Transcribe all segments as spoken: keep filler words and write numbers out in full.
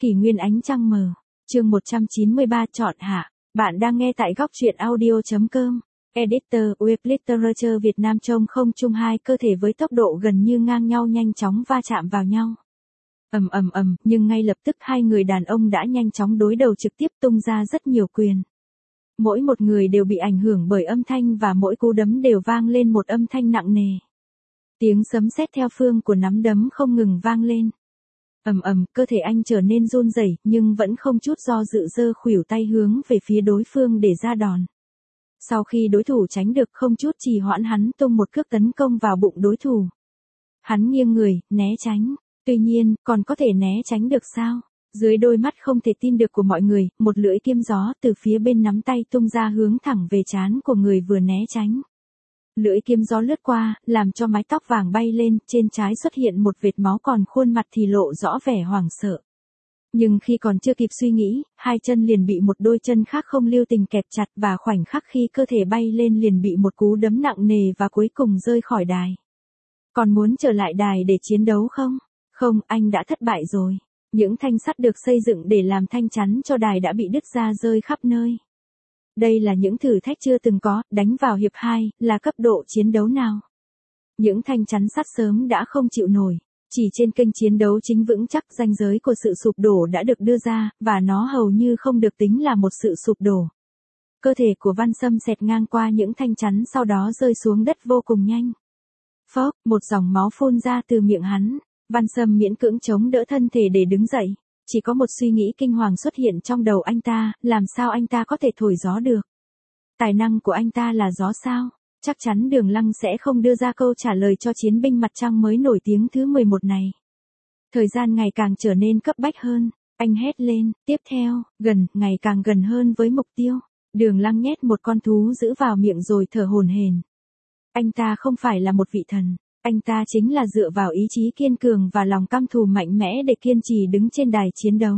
Kỷ nguyên ánh trăng mờ. Chương một trăm chín mươi ba chọn hạ. Bạn đang nghe tại góc truyện audio chấm com. Editor Web Literature Việt Nam trông không chung hai cơ thể với tốc độ gần như ngang nhau nhanh chóng va chạm vào nhau. Ầm ầm ầm, nhưng ngay lập tức hai người đàn ông đã nhanh chóng đối đầu trực tiếp tung ra rất nhiều quyền. Mỗi một người đều bị ảnh hưởng bởi âm thanh và mỗi cú đấm đều vang lên một âm thanh nặng nề. Tiếng sấm sét theo phương của nắm đấm không ngừng vang lên. Ầm ầm, cơ thể anh trở nên run rẩy, nhưng vẫn không chút do dự giơ khuỷu tay hướng về phía đối phương để ra đòn. Sau khi đối thủ tránh được không chút trì hoãn, hắn tung một cước tấn công vào bụng đối thủ. Hắn nghiêng người, né tránh. Tuy nhiên, còn có thể né tránh được sao? Dưới đôi mắt không thể tin được của mọi người, một lưỡi kiếm gió từ phía bên nắm tay tung ra hướng thẳng về trán của người vừa né tránh. Lưỡi kiếm gió lướt qua, làm cho mái tóc vàng bay lên, trên trán xuất hiện một vệt máu, còn khuôn mặt thì lộ rõ vẻ hoảng sợ. Nhưng khi còn chưa kịp suy nghĩ, hai chân liền bị một đôi chân khác không lưu tình kẹp chặt, và khoảnh khắc khi cơ thể bay lên liền bị một cú đấm nặng nề và cuối cùng rơi khỏi đài. Còn muốn trở lại đài để chiến đấu không? Không, anh đã thất bại rồi. Những thanh sắt được xây dựng để làm thanh chắn cho đài đã bị đứt ra rơi khắp nơi. Đây là những thử thách chưa từng có, đánh vào hiệp hai, là cấp độ chiến đấu nào? Những thanh chắn sắt sớm đã không chịu nổi. Chỉ trên kênh chiến đấu chính vững chắc, ranh giới của sự sụp đổ đã được đưa ra, và nó hầu như không được tính là một sự sụp đổ. Cơ thể của Văn Sâm xẹt ngang qua những thanh chắn, sau đó rơi xuống đất vô cùng nhanh. Phốc, một dòng máu phun ra từ miệng hắn. Văn Sâm miễn cưỡng chống đỡ thân thể để đứng dậy. Chỉ có một suy nghĩ kinh hoàng xuất hiện trong đầu anh ta, làm sao anh ta có thể thổi gió được? Tài năng của anh ta là gió sao? Chắc chắn Đường Lăng sẽ không đưa ra câu trả lời cho chiến binh mặt trăng mới nổi tiếng thứ mười một này. Thời gian ngày càng trở nên cấp bách hơn, anh hét lên, tiếp theo, gần, ngày càng gần hơn với mục tiêu. Đường Lăng nhét một con thú giữ vào miệng rồi thở hổn hển. Anh ta không phải là một vị thần, anh ta chính là dựa vào ý chí kiên cường và lòng căm thù mạnh mẽ để kiên trì đứng trên đài chiến đấu.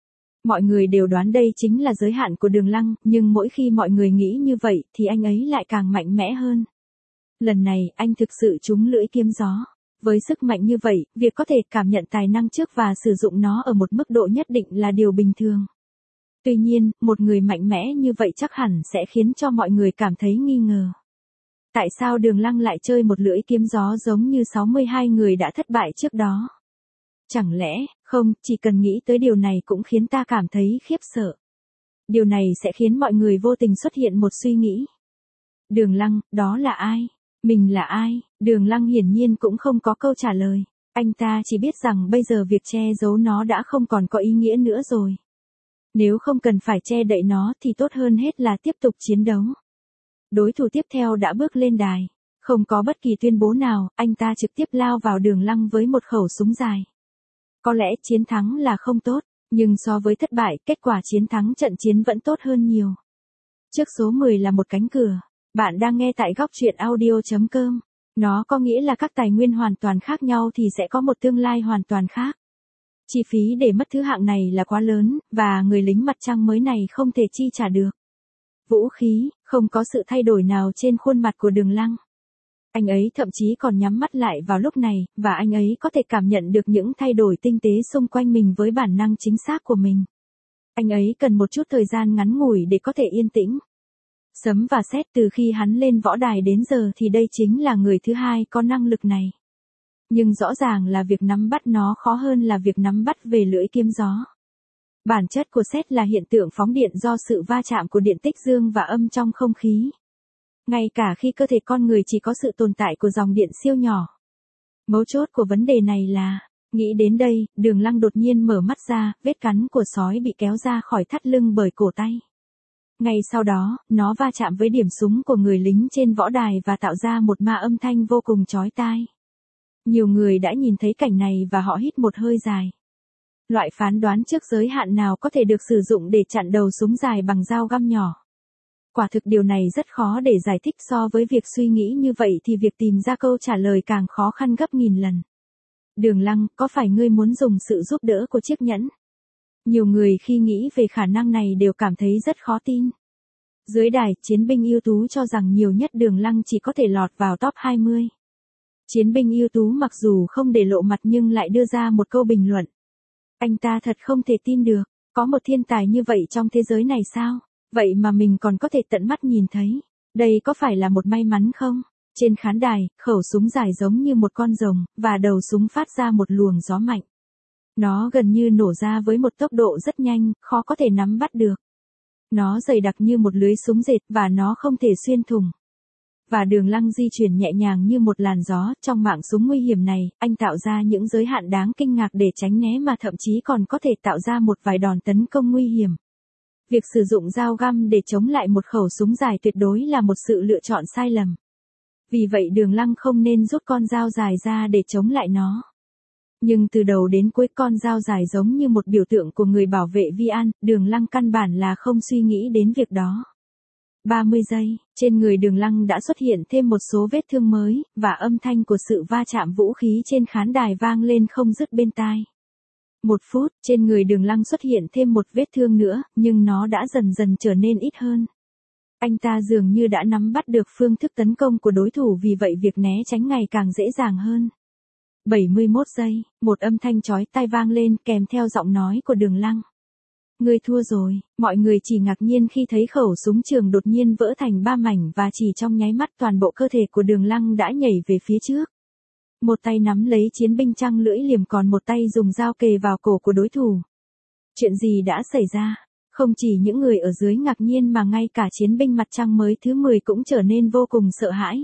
Mọi người đều đoán đây chính là giới hạn của Đường Lăng, nhưng mỗi khi mọi người nghĩ như vậy thì anh ấy lại càng mạnh mẽ hơn. Lần này, anh thực sự trúng lưỡi kiếm gió. Với sức mạnh như vậy, việc có thể cảm nhận tài năng trước và sử dụng nó ở một mức độ nhất định là điều bình thường. Tuy nhiên, một người mạnh mẽ như vậy chắc hẳn sẽ khiến cho mọi người cảm thấy nghi ngờ. Tại sao Đường Lăng lại chơi một lưỡi kiếm gió giống như sáu mươi hai người đã thất bại trước đó? Chẳng lẽ, không, chỉ cần nghĩ tới điều này cũng khiến ta cảm thấy khiếp sợ. Điều này sẽ khiến mọi người vô tình xuất hiện một suy nghĩ. Đường Lăng, đó là ai? Mình là ai? Đường Lăng hiển nhiên cũng không có câu trả lời. Anh ta chỉ biết rằng bây giờ việc che giấu nó đã không còn có ý nghĩa nữa rồi. Nếu không cần phải che đậy nó thì tốt hơn hết là tiếp tục chiến đấu. Đối thủ tiếp theo đã bước lên đài. Không có bất kỳ tuyên bố nào, anh ta trực tiếp lao vào Đường Lăng với một khẩu súng dài. Có lẽ chiến thắng là không tốt, nhưng so với thất bại, kết quả chiến thắng trận chiến vẫn tốt hơn nhiều. Trước số mười là một cánh cửa. Bạn đang nghe tại góc truyện audio chấm com. Nó có nghĩa là các tài nguyên hoàn toàn khác nhau thì sẽ có một tương lai hoàn toàn khác. Chi phí để mất thứ hạng này là quá lớn, và người lính mặt trăng mới này không thể chi trả được. Vũ khí, không có sự thay đổi nào trên khuôn mặt của Đường Lăng. Anh ấy thậm chí còn nhắm mắt lại vào lúc này, và anh ấy có thể cảm nhận được những thay đổi tinh tế xung quanh mình với bản năng chính xác của mình. Anh ấy cần một chút thời gian ngắn ngủi để có thể yên tĩnh. Sấm và sét, từ khi hắn lên võ đài đến giờ thì đây chính là người thứ hai có năng lực này. Nhưng rõ ràng là việc nắm bắt nó khó hơn là việc nắm bắt về lưỡi kiếm gió. Bản chất của sét là hiện tượng phóng điện do sự va chạm của điện tích dương và âm trong không khí. Ngay cả khi cơ thể con người chỉ có sự tồn tại của dòng điện siêu nhỏ. Mấu chốt của vấn đề này là, nghĩ đến đây, Đường Lăng đột nhiên mở mắt ra, vết cắn của sói bị kéo ra khỏi thắt lưng bởi cổ tay. Ngay sau đó, nó va chạm với điểm súng của người lính trên võ đài và tạo ra một ma âm thanh vô cùng chói tai. Nhiều người đã nhìn thấy cảnh này và họ hít một hơi dài. Loại phán đoán trước giới hạn nào có thể được sử dụng để chặn đầu súng dài bằng dao găm nhỏ? Quả thực điều này rất khó để giải thích, so với việc suy nghĩ như vậy thì việc tìm ra câu trả lời càng khó khăn gấp nghìn lần. Đường Lăng, có phải ngươi muốn dùng sự giúp đỡ của chiếc nhẫn? Nhiều người khi nghĩ về khả năng này đều cảm thấy rất khó tin. Dưới đài, chiến binh ưu tú cho rằng nhiều nhất Đường Lăng chỉ có thể lọt vào top hai mươi. Chiến binh ưu tú mặc dù không để lộ mặt nhưng lại đưa ra một câu bình luận. Anh ta thật không thể tin được, có một thiên tài như vậy trong thế giới này sao? Vậy mà mình còn có thể tận mắt nhìn thấy. Đây có phải là một may mắn không? Trên khán đài, khẩu súng dài giống như một con rồng, và đầu súng phát ra một luồng gió mạnh. Nó gần như nổ ra với một tốc độ rất nhanh, khó có thể nắm bắt được. Nó dày đặc như một lưới súng dệt và nó không thể xuyên thủng. Và Đường Lăng di chuyển nhẹ nhàng như một làn gió, trong mạng súng nguy hiểm này, anh tạo ra những giới hạn đáng kinh ngạc để tránh né mà thậm chí còn có thể tạo ra một vài đòn tấn công nguy hiểm. Việc sử dụng dao găm để chống lại một khẩu súng dài tuyệt đối là một sự lựa chọn sai lầm. Vì vậy Đường Lăng không nên rút con dao dài ra để chống lại nó. Nhưng từ đầu đến cuối con dao dài giống như một biểu tượng của người bảo vệ Vi An, Đường Lăng căn bản là không suy nghĩ đến việc đó. ba mươi giây, trên người Đường Lăng đã xuất hiện thêm một số vết thương mới, và âm thanh của sự va chạm vũ khí trên khán đài vang lên không dứt bên tai. Một phút, trên người Đường Lăng xuất hiện thêm một vết thương nữa, nhưng nó đã dần dần trở nên ít hơn. Anh ta dường như đã nắm bắt được phương thức tấn công của đối thủ, vì vậy việc né tránh ngày càng dễ dàng hơn. bảy mươi mốt giây, một âm thanh chói tai vang lên kèm theo giọng nói của Đường Lăng. Ngươi thua rồi, mọi người chỉ ngạc nhiên khi thấy khẩu súng trường đột nhiên vỡ thành ba mảnh và chỉ trong nháy mắt toàn bộ cơ thể của Đường Lăng đã nhảy về phía trước. Một tay nắm lấy chiến binh trăng lưỡi liềm, còn một tay dùng dao kề vào cổ của đối thủ. Chuyện gì đã xảy ra? Không chỉ những người ở dưới ngạc nhiên mà ngay cả chiến binh mặt trăng mới thứ mười cũng trở nên vô cùng sợ hãi.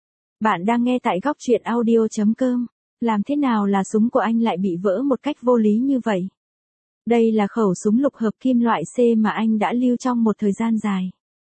Bạn đang nghe tại góc truyện audio chấm com. Làm thế nào là súng của anh lại bị vỡ một cách vô lý như vậy? Đây là khẩu súng lục hợp kim loại C mà anh đã lưu trong một thời gian dài.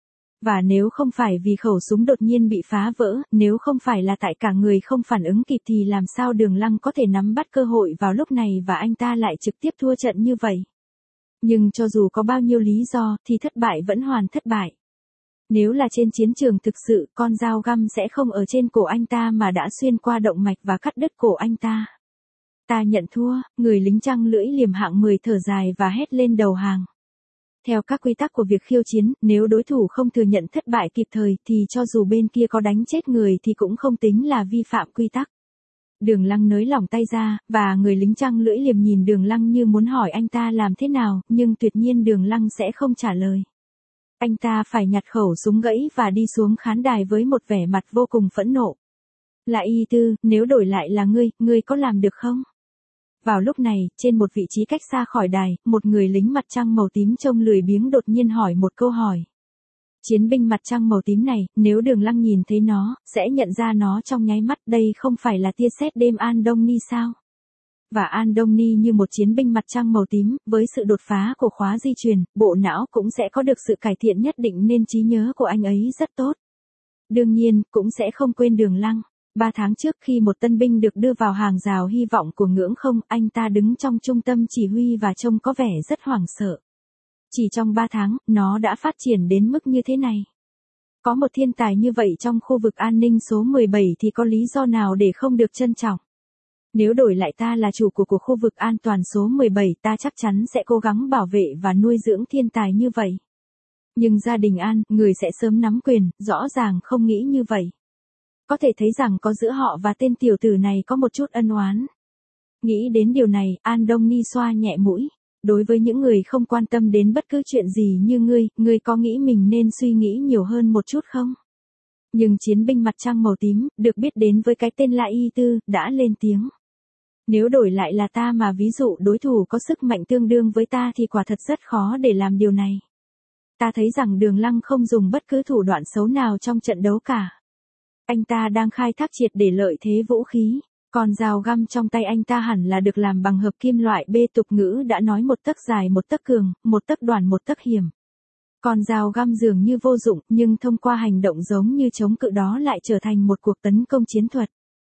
Và nếu không phải vì khẩu súng đột nhiên bị phá vỡ, nếu không phải là tại cả người không phản ứng kịp thì làm sao Đường Lăng có thể nắm bắt cơ hội vào lúc này và anh ta lại trực tiếp thua trận như vậy? Nhưng cho dù có bao nhiêu lý do thì thất bại vẫn hoàn thất bại. Nếu là trên chiến trường thực sự, con dao găm sẽ không ở trên cổ anh ta mà đã xuyên qua động mạch và cắt đứt cổ anh ta. Ta nhận thua, người lính trăng lưỡi liềm hạng mười thở dài và hét lên đầu hàng. Theo các quy tắc của việc khiêu chiến, nếu đối thủ không thừa nhận thất bại kịp thời thì cho dù bên kia có đánh chết người thì cũng không tính là vi phạm quy tắc. Đường Lăng nới lỏng tay ra, và người lính trăng lưỡi liềm nhìn Đường Lăng như muốn hỏi anh ta làm thế nào, nhưng tuyệt nhiên Đường Lăng sẽ không trả lời. Anh ta phải nhặt khẩu súng gãy và đi xuống khán đài với một vẻ mặt vô cùng phẫn nộ. Là Y Tư, nếu đổi lại là ngươi, ngươi có làm được không? Vào lúc này, trên một vị trí cách xa khỏi đài, một người lính mặt trăng màu tím trông lười biếng đột nhiên hỏi một câu hỏi. Chiến binh mặt trăng màu tím này, nếu Đường Lăng nhìn thấy nó, sẽ nhận ra nó trong nháy mắt, đây không phải là tia sét đêm Andoni sao? Và Andoni như một chiến binh mặt trăng màu tím, với sự đột phá của khóa di truyền, bộ não cũng sẽ có được sự cải thiện nhất định nên trí nhớ của anh ấy rất tốt. Đương nhiên, cũng sẽ không quên Đường Lăng. Ba tháng trước khi một tân binh được đưa vào hàng rào hy vọng của ngưỡng không, anh ta đứng trong trung tâm chỉ huy và trông có vẻ rất hoảng sợ. Chỉ trong ba tháng, nó đã phát triển đến mức như thế này. Có một thiên tài như vậy trong khu vực an ninh số mười bảy thì có lý do nào để không được trân trọng? Nếu đổi lại ta là chủ của của khu vực an toàn số mười bảy, ta chắc chắn sẽ cố gắng bảo vệ và nuôi dưỡng thiên tài như vậy. Nhưng gia đình An, người sẽ sớm nắm quyền, rõ ràng không nghĩ như vậy. Có thể thấy rằng có giữa họ và tên tiểu tử này có một chút ân oán. Nghĩ đến điều này, Andoni xoa nhẹ mũi. Đối với những người không quan tâm đến bất cứ chuyện gì như ngươi, ngươi có nghĩ mình nên suy nghĩ nhiều hơn một chút không? Nhưng chiến binh mặt trăng màu tím, được biết đến với cái tên là Y Tư, đã lên tiếng. Nếu đổi lại là ta mà ví dụ đối thủ có sức mạnh tương đương với ta thì quả thật rất khó để làm điều này. Ta thấy rằng Đường Lăng không dùng bất cứ thủ đoạn xấu nào trong trận đấu cả. Anh ta đang khai thác triệt để lợi thế vũ khí. Còn dao găm trong tay anh ta hẳn là được làm bằng hợp kim loại B. Tục ngữ đã nói một tấc dài một tấc cường, một tấc đoản một tấc hiểm. Còn dao găm dường như vô dụng, nhưng thông qua hành động giống như chống cự đó lại trở thành một cuộc tấn công chiến thuật.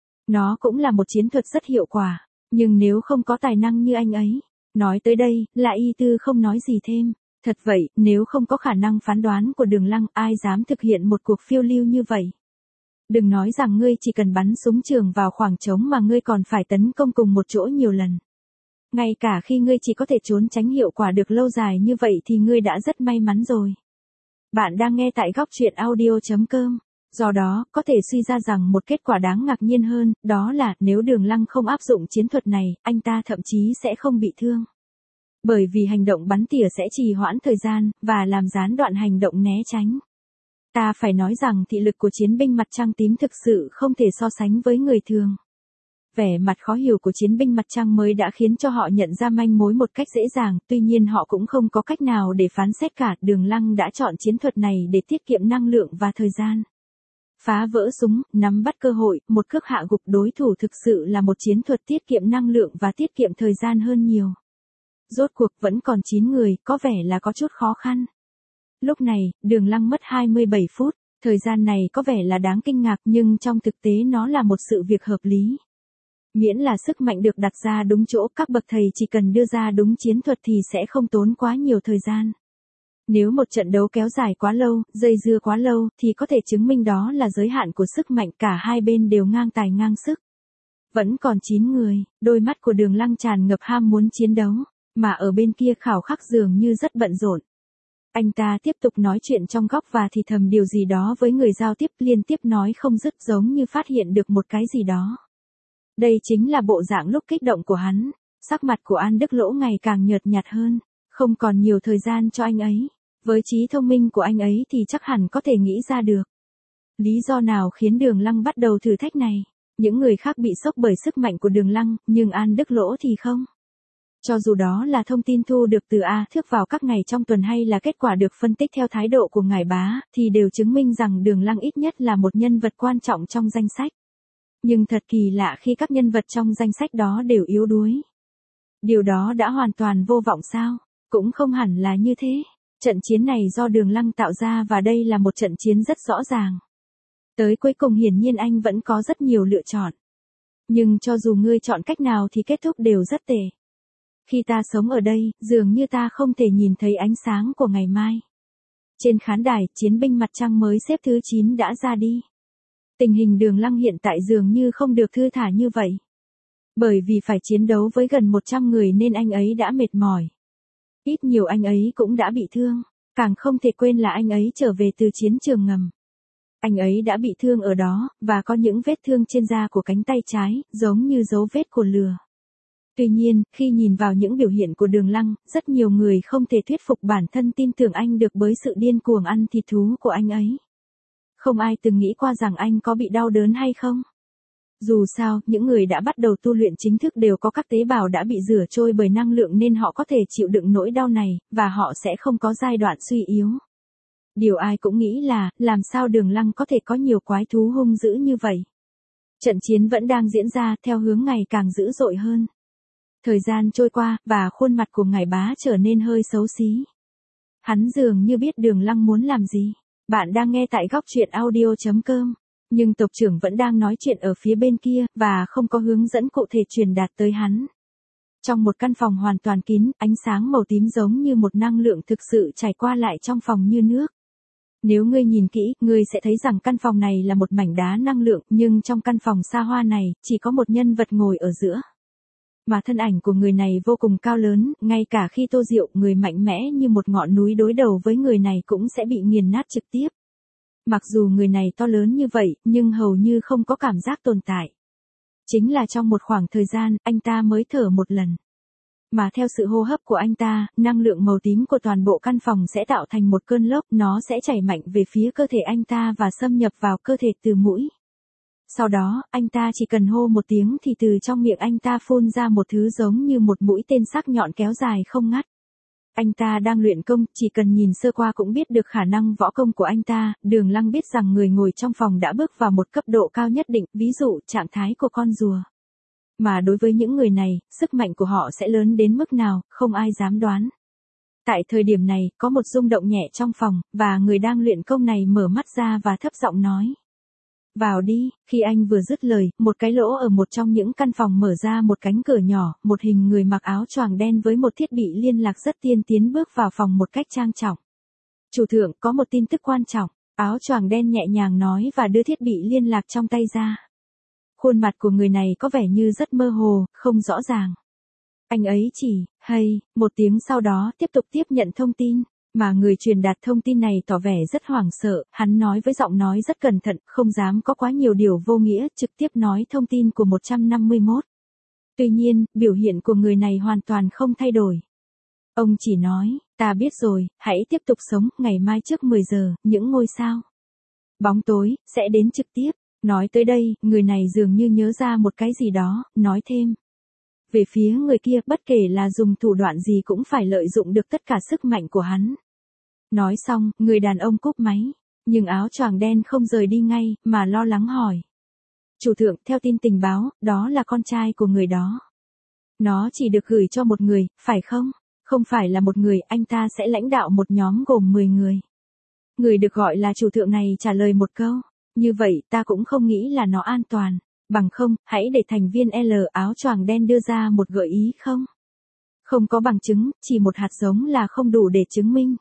Nó cũng là một chiến thuật rất hiệu quả, nhưng nếu không có tài năng như anh ấy. Nói tới đây, là Y Tư không nói gì thêm. Thật vậy, nếu không có khả năng phán đoán của Đường Lăng, ai dám thực hiện một cuộc phiêu lưu như vậy? Đừng nói rằng ngươi chỉ cần bắn súng trường vào khoảng trống mà ngươi còn phải tấn công cùng một chỗ nhiều lần. Ngay cả khi ngươi chỉ có thể trốn tránh hiệu quả được lâu dài như vậy thì ngươi đã rất may mắn rồi. Bạn đang nghe tại góc truyện audio chấm com. Do đó, có thể suy ra rằng một kết quả đáng ngạc nhiên hơn, đó là nếu Đường Lăng không áp dụng chiến thuật này, anh ta thậm chí sẽ không bị thương. Bởi vì hành động bắn tỉa sẽ trì hoãn thời gian, và làm gián đoạn hành động né tránh. Ta phải nói rằng thị lực của chiến binh mặt trăng tím thực sự không thể so sánh với người thường. Vẻ mặt khó hiểu của chiến binh mặt trăng mới đã khiến cho họ nhận ra manh mối một cách dễ dàng, tuy nhiên họ cũng không có cách nào để phán xét cả. Đường Lăng đã chọn chiến thuật này để tiết kiệm năng lượng và thời gian. Phá vỡ súng, nắm bắt cơ hội, một cước hạ gục đối thủ thực sự là một chiến thuật tiết kiệm năng lượng và tiết kiệm thời gian hơn nhiều. Rốt cuộc vẫn còn chín người, có vẻ là có chút khó khăn. Lúc này, Đường Lăng mất hai mươi bảy phút, thời gian này có vẻ là đáng kinh ngạc nhưng trong thực tế nó là một sự việc hợp lý. Miễn là sức mạnh được đặt ra đúng chỗ, các bậc thầy chỉ cần đưa ra đúng chiến thuật thì sẽ không tốn quá nhiều thời gian. Nếu một trận đấu kéo dài quá lâu, dây dưa quá lâu, thì có thể chứng minh đó là giới hạn của sức mạnh, cả hai bên đều ngang tài ngang sức. Vẫn còn chín người, đôi mắt của Đường Lăng tràn ngập ham muốn chiến đấu, mà ở bên kia Khảo Khắc dường như rất bận rộn. Anh ta tiếp tục nói chuyện trong góc và thì thầm điều gì đó với người giao tiếp, liên tiếp nói không dứt, giống như phát hiện được một cái gì đó. Đây chính là bộ dạng lúc kích động của hắn. Sắc mặt của An Đức Lỗ ngày càng nhợt nhạt hơn, không còn nhiều thời gian cho anh ấy. Với trí thông minh của anh ấy thì chắc hẳn có thể nghĩ ra được lý do nào khiến Đường Lăng bắt đầu thử thách này. Những người khác bị sốc bởi sức mạnh của Đường Lăng, nhưng An Đức Lỗ thì không. Cho dù đó là thông tin thu được từ A Thước vào các ngày trong tuần hay là kết quả được phân tích theo thái độ của ngài bá, thì đều chứng minh rằng Đường Lăng ít nhất là một nhân vật quan trọng trong danh sách. Nhưng thật kỳ lạ khi các nhân vật trong danh sách đó đều yếu đuối. Điều đó đã hoàn toàn vô vọng sao? Cũng không hẳn là như thế. Trận chiến này do Đường Lăng tạo ra và đây là một trận chiến rất rõ ràng. Tới cuối cùng hiển nhiên anh vẫn có rất nhiều lựa chọn. Nhưng cho dù ngươi chọn cách nào thì kết thúc đều rất tệ. Khi ta sống ở đây, dường như ta không thể nhìn thấy ánh sáng của ngày mai. Trên khán đài, chiến binh mặt trăng mới xếp thứ chín đã ra đi. Tình hình Đường Lăng hiện tại dường như không được thư thả như vậy. Bởi vì phải chiến đấu với gần một trăm người nên anh ấy đã mệt mỏi. Ít nhiều anh ấy cũng đã bị thương. Càng không thể quên là anh ấy trở về từ chiến trường ngầm. Anh ấy đã bị thương ở đó, và có những vết thương trên da của cánh tay trái, giống như dấu vết của lừa. Tuy nhiên, khi nhìn vào những biểu hiện của Đường Lăng, rất nhiều người không thể thuyết phục bản thân tin tưởng anh được bởi sự điên cuồng ăn thịt thú của anh ấy. Không ai từng nghĩ qua rằng anh có bị đau đớn hay không. Dù sao, những người đã bắt đầu tu luyện chính thức đều có các tế bào đã bị rửa trôi bởi năng lượng nên họ có thể chịu đựng nỗi đau này, và họ sẽ không có giai đoạn suy yếu. Điều ai cũng nghĩ là, làm sao Đường Lăng có thể có nhiều quái thú hung dữ như vậy. Trận chiến vẫn đang diễn ra theo hướng ngày càng dữ dội hơn. Thời gian trôi qua, và khuôn mặt của ngài bá trở nên hơi xấu xí. Hắn dường như biết Đường Lăng muốn làm gì. Bạn đang nghe tại góc truyện audio chấm com. Nhưng tộc trưởng vẫn đang nói chuyện ở phía bên kia, và không có hướng dẫn cụ thể truyền đạt tới hắn. Trong một căn phòng hoàn toàn kín, ánh sáng màu tím giống như một năng lượng thực sự trải qua lại trong phòng như nước. Nếu ngươi nhìn kỹ, ngươi sẽ thấy rằng căn phòng này là một mảnh đá năng lượng, nhưng trong căn phòng xa hoa này, chỉ có một nhân vật ngồi ở giữa. Mà thân ảnh của người này vô cùng cao lớn, ngay cả khi Tô Diệu, người mạnh mẽ như một ngọn núi đối đầu với người này cũng sẽ bị nghiền nát trực tiếp. Mặc dù người này to lớn như vậy, nhưng hầu như không có cảm giác tồn tại. Chính là trong một khoảng thời gian, anh ta mới thở một lần. Mà theo sự hô hấp của anh ta, năng lượng màu tím của toàn bộ căn phòng sẽ tạo thành một cơn lốc, nó sẽ chảy mạnh về phía cơ thể anh ta và xâm nhập vào cơ thể từ mũi. Sau đó, anh ta chỉ cần hô một tiếng thì từ trong miệng anh ta phun ra một thứ giống như một mũi tên sắc nhọn kéo dài không ngắt. Anh ta đang luyện công, chỉ cần nhìn sơ qua cũng biết được khả năng võ công của anh ta. Đường Lăng biết rằng người ngồi trong phòng đã bước vào một cấp độ cao nhất định, ví dụ trạng thái của con rùa. Mà đối với những người này, sức mạnh của họ sẽ lớn đến mức nào, không ai dám đoán. Tại thời điểm này, có một rung động nhẹ trong phòng, và người đang luyện công này mở mắt ra và thấp giọng nói. Vào đi. Khi anh vừa dứt lời, một cái lỗ ở một trong những căn phòng mở ra một cánh cửa nhỏ, một hình người mặc áo choàng đen với một thiết bị liên lạc rất tiên tiến bước vào phòng một cách trang trọng. Chủ thượng, có một tin tức quan trọng. Áo choàng đen nhẹ nhàng nói và đưa thiết bị liên lạc trong tay ra. Khuôn mặt của người này có vẻ như rất mơ hồ, không rõ ràng. Anh ấy chỉ, hay, một tiếng sau đó tiếp tục tiếp nhận thông tin. Mà người truyền đạt thông tin này tỏ vẻ rất hoảng sợ, hắn nói với giọng nói rất cẩn thận, không dám có quá nhiều điều vô nghĩa, trực tiếp nói thông tin của một trăm năm mươi mốt. Tuy nhiên, biểu hiện của người này hoàn toàn không thay đổi. Ông chỉ nói, ta biết rồi, hãy tiếp tục sống, ngày mai trước mười giờ, những ngôi sao bóng tối sẽ đến trực tiếp. Nói tới đây, người này dường như nhớ ra một cái gì đó, nói thêm. Về phía người kia, bất kể là dùng thủ đoạn gì cũng phải lợi dụng được tất cả sức mạnh của hắn. Nói xong, người đàn ông cúp máy, nhưng áo choàng đen không rời đi ngay, mà lo lắng hỏi. Chủ thượng, theo tin tình báo, đó là con trai của người đó. Nó chỉ được gửi cho một người, phải không? Không phải là một người, anh ta sẽ lãnh đạo một nhóm gồm mười người. Người được gọi là chủ thượng này trả lời một câu. Như vậy, ta cũng không nghĩ là nó an toàn. Bằng không, hãy để thành viên L áo choàng đen đưa ra một gợi ý không? Không có bằng chứng, chỉ một hạt giống là không đủ để chứng minh.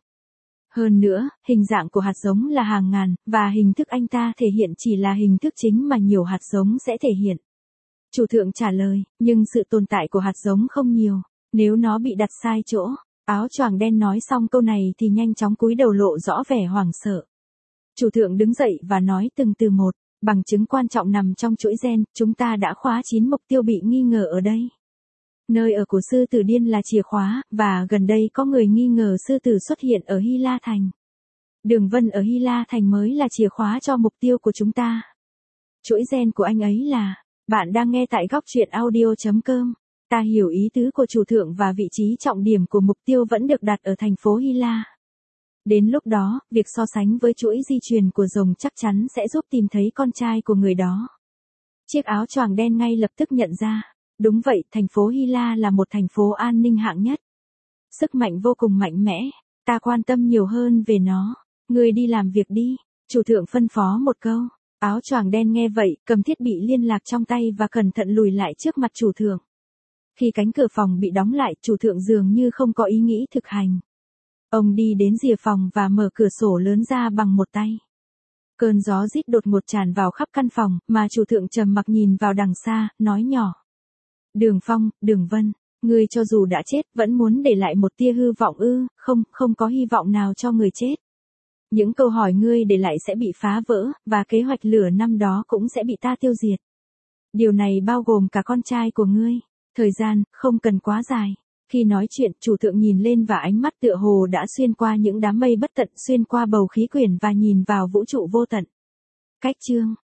Hơn nữa, hình dạng của hạt giống là hàng ngàn, và hình thức anh ta thể hiện chỉ là hình thức chính mà nhiều hạt giống sẽ thể hiện. Chủ thượng trả lời, nhưng sự tồn tại của hạt giống không nhiều, nếu nó bị đặt sai chỗ. Áo choàng đen nói xong câu này thì nhanh chóng cúi đầu lộ rõ vẻ hoảng sợ. Chủ thượng đứng dậy và nói từng từ một, bằng chứng quan trọng nằm trong chuỗi gen, chúng ta đã khóa chín mục tiêu bị nghi ngờ ở đây. Nơi ở của sư tử điên là chìa khóa, và gần đây có người nghi ngờ sư tử xuất hiện ở Hy La Thành. Đường vân ở Hy La Thành mới là chìa khóa cho mục tiêu của chúng ta. Chuỗi gen của anh ấy là, bạn đang nghe tại góc truyện audio chấm com. Ta hiểu ý tứ của chủ thượng và vị trí trọng điểm của mục tiêu vẫn được đặt ở thành phố Hy La. Đến lúc đó, việc so sánh với chuỗi di truyền của rồng chắc chắn sẽ giúp tìm thấy con trai của người đó. Chiếc áo choàng đen ngay lập tức nhận ra. Đúng vậy, thành phố Hy La là một thành phố an ninh hạng nhất. Sức mạnh vô cùng mạnh mẽ, ta quan tâm nhiều hơn về nó. Ngươi đi làm việc đi, chủ thượng phân phó một câu. Áo choàng đen nghe vậy, cầm thiết bị liên lạc trong tay và cẩn thận lùi lại trước mặt chủ thượng. Khi cánh cửa phòng bị đóng lại, chủ thượng dường như không có ý nghĩ thực hành. Ông đi đến rìa phòng và mở cửa sổ lớn ra bằng một tay. Cơn gió rít đột ngột tràn vào khắp căn phòng, mà chủ thượng trầm mặc nhìn vào đằng xa, nói nhỏ. Đường Phong, Đường Vân, ngươi cho dù đã chết, vẫn muốn để lại một tia hư vọng ư? Không, không có hy vọng nào cho người chết. Những câu hỏi ngươi để lại sẽ bị phá vỡ, và kế hoạch lửa năm đó cũng sẽ bị ta tiêu diệt. Điều này bao gồm cả con trai của ngươi. Thời gian, không cần quá dài. Khi nói chuyện, chủ thượng nhìn lên và ánh mắt tựa hồ đã xuyên qua những đám mây bất tận, xuyên qua bầu khí quyển và nhìn vào vũ trụ vô tận. Cách chương